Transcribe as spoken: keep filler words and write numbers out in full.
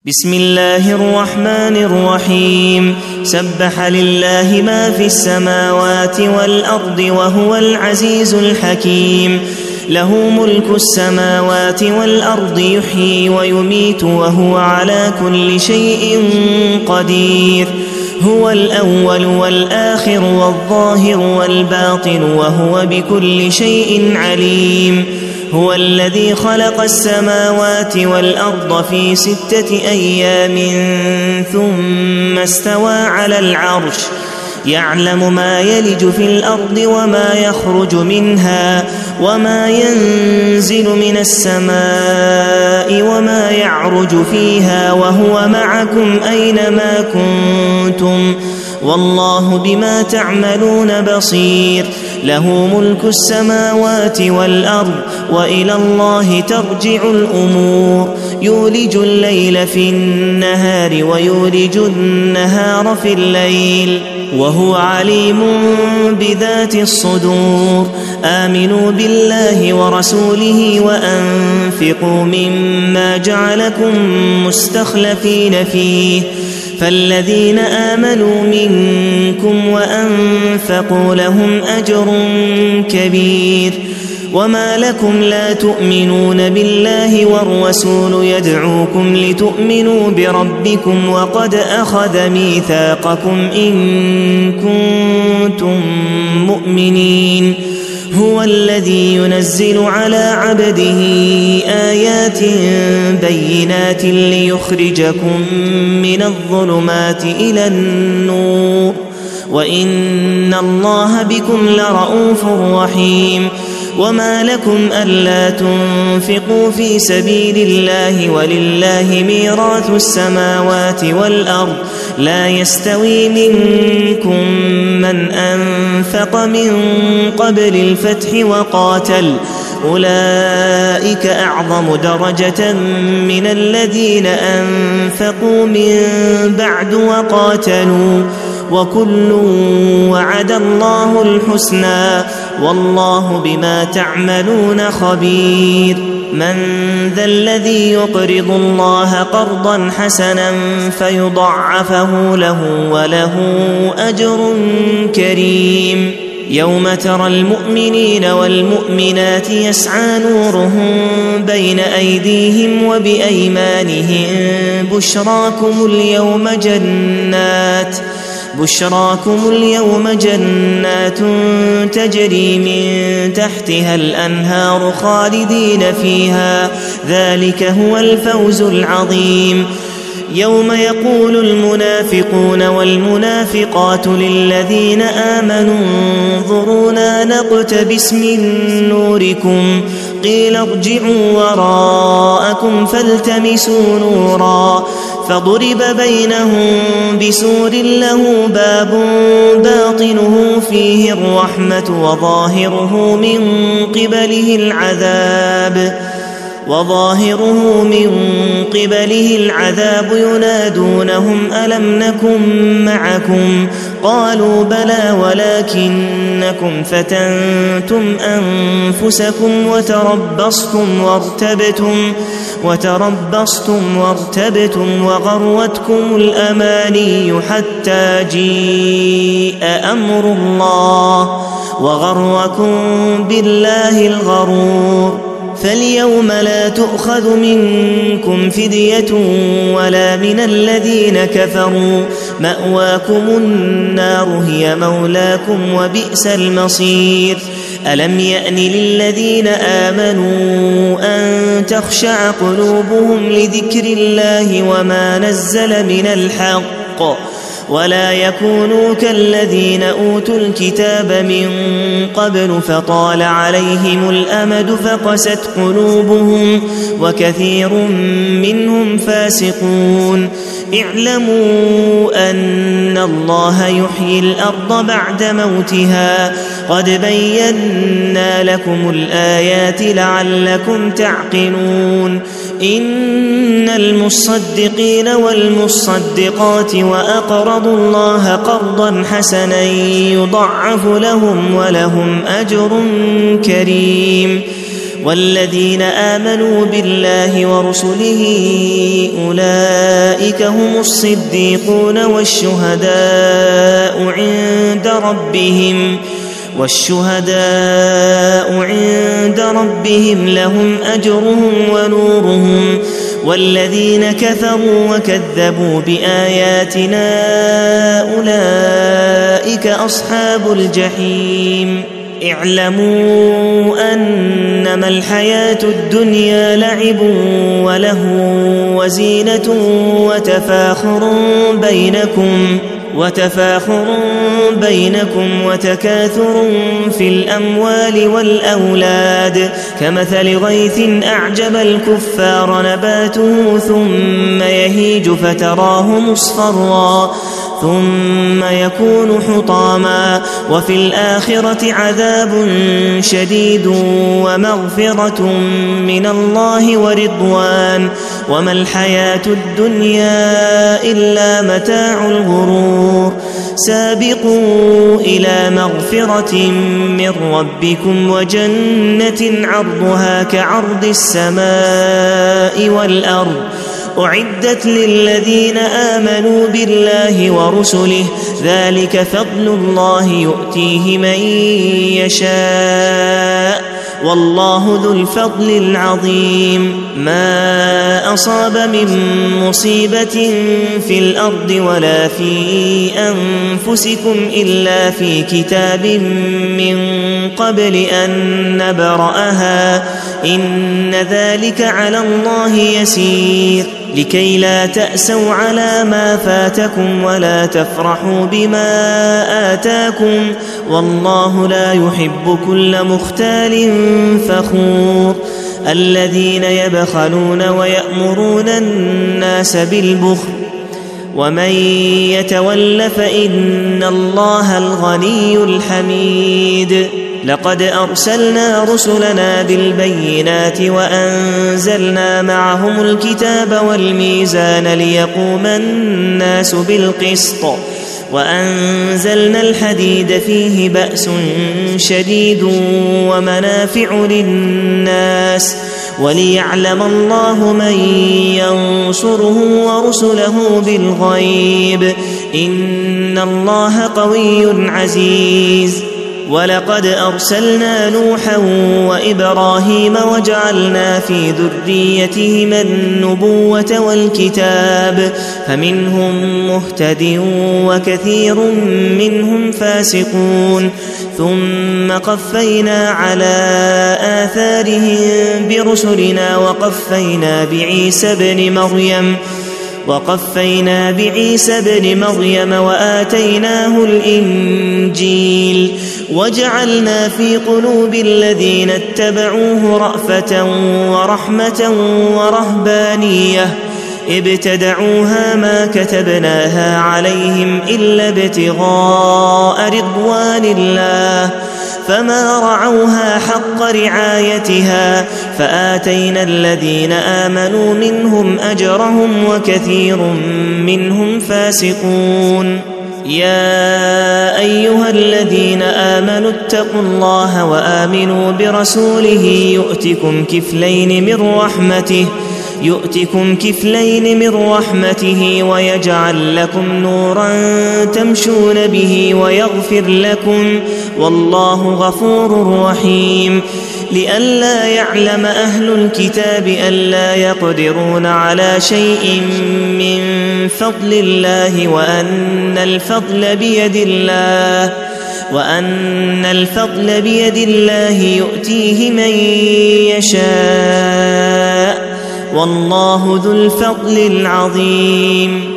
بسم الله الرحمن الرحيم سبح لله ما في السماوات والأرض وهو العزيز الحكيم له ملك السماوات والأرض يحيي ويميت وهو على كل شيء قدير هو الأول والآخر والظاهر والباطن وهو بكل شيء عليم هو الذي خلق السماوات والأرض في ستة أيام ثم استوى على العرش يعلم ما يلج في الأرض وما يخرج منها وما ينزل من السماء وما يعرج فيها وهو معكم أينما كنتم والله بما تعملون بصير له ملك السماوات والأرض وإلى الله ترجع الأمور يولج الليل في النهار ويولج النهار في الليل وهو عليم بذات الصدور آمنوا بالله ورسوله وأنفقوا مما جعلكم مستخلفين فيه فالذين آمنوا منكم وأنفقوا لهم أجر كبير وما لكم لا تؤمنون بالله والرسول يدعوكم لتؤمنوا بربكم وقد أخذ ميثاقكم إن كنتم مؤمنين هو الذي ينزل على عبده آيات بينات ليخرجكم من الظلمات إلى النور وإن الله بكم لرؤوف رحيم وما لكم ألا تنفقوا في سبيل الله ولله ميراث السماوات والأرض لا يستوي منكم من أنفق من قبل الفتح وقاتل أولئك أعظم درجة من الذين أنفقوا من بعد وقاتلوا وكل وعد الله الحسنى والله بما تعملون خبير من ذا الذي يقرض الله قرضا حسنا فيضعفه له وله أجر كريم يوم ترى المؤمنين والمؤمنات يسعى نورهم بين أيديهم وبأيمانهم بشراكم اليوم جنات بشراكم اليوم جنات تجري من تحتها الأنهار خالدين فيها ذلك هو الفوز العظيم يوم يقول المنافقون والمنافقات للذين آمنوا انظرونا نقتبس من نوركم قيل ارجعوا وراءكم فالتمسوا نورا فضرب بينهم بسور له باب باطنه فيه الرحمة وظاهره من قبله العذاب وظاهره من قبله العذاب ينادونهم ألم نكن معكم قالوا بلى ولكنكم فتنتم أنفسكم وتربصتم وارتبتم وتربصتم وارتبتم وغرتكم الأماني حتى جيء أمر الله وغركم بالله الغرور فاليوم لا تؤخذ منكم فدية ولا من الذين كفروا مأواكم النار هي مولاكم وبئس المصير ألم يأن للذين آمنوا أن تخشع قلوبهم لذكر الله وما نزل من الحق ولا يكونوا كالذين أوتوا الكتاب من قبل فطال عليهم الأمد فقست قلوبهم وكثير منهم فاسقون اعلموا أن الله يحيي الأرض بعد موتها قد بينا لكم الآيات لعلكم تعقلون إن المصدقين والمصدقات وأقرضوا الله قرضا حسنا يضعف لهم ولهم أجر كريم والذين آمنوا بالله ورسله أولئك هم الصديقون والشهداء عند ربهم والشهداء عند ربهم لهم أجرهم ونورهم والذين كفروا وكذبوا بآياتنا أولئك أصحاب الجحيم اعلموا أنما الحياة الدنيا لعب وله وزينة وتفاخر بينكم وتفاخر بينكم وتكاثر في الأموال والأولاد كمثل غيث أعجب الكفار نباته ثم يهيج فتراه مصفرا ثم يكون حطاما وفي الآخرة عذاب شديد ومغفرة من الله ورضوان وما الحياة الدنيا إلا متاع الغرور سابقوا إلى مغفرة من ربكم وجنة عرضها كعرض السماء والأرض أعدت للذين آمنوا بالله ورسله ذلك فضل الله يؤتيه من يشاء والله ذو الفضل العظيم ما أصاب من مصيبة في الأرض ولا في أنفسكم إلا في كتاب من قبل أن نبرأها إن ذلك على الله يسير لكي لا تأسوا على ما فاتكم ولا تفرحوا بما آتاكم والله لا يحب كل مختال فخور الذين يبخلون ويأمرون الناس بالبخل ومن يتول فإن الله الغني الحميد لقد أرسلنا رسلنا بالبينات وأنزلنا معهم الكتاب والميزان ليقوم الناس بالقسط وأنزلنا الحديد فيه بأس شديد ومنافع للناس وليعلم الله من ينصره ورسله بالغيب إن الله قوي عزيز ولقد أرسلنا نوحا وإبراهيم وجعلنا في ذريتهما النبوة والكتاب فمنهم مهتد وكثير منهم فاسقون ثم قفينا على آثارهم برسلنا وقفينا بعيسى ابن مريم وقفينا بعيسى ابن مريم وآتيناه الإنجيل وجعلنا في قلوب الذين اتبعوه رأفة ورحمة ورهبانية ابتدعوها ما كتبناها عليهم إلا ابتغاء رضوان الله فما رعوها حق رعايتها فآتينا الذين آمنوا منهم أجرهم وكثير منهم فاسقون يا أيها الذين آمنوا اتقوا الله وآمنوا برسوله يؤتكم كفلين من رحمته يؤتكم كفلين من رحمته ويجعل لكم نورا تمشون به ويغفر لكم والله غفور رحيم لئلا يعلم أهل الكتاب ألا يقدرون على شيء من فضل الله وأن الفضل بيد الله وأن الفضل بيد الله يؤتيه من يشاء والله ذو الفضل العظيم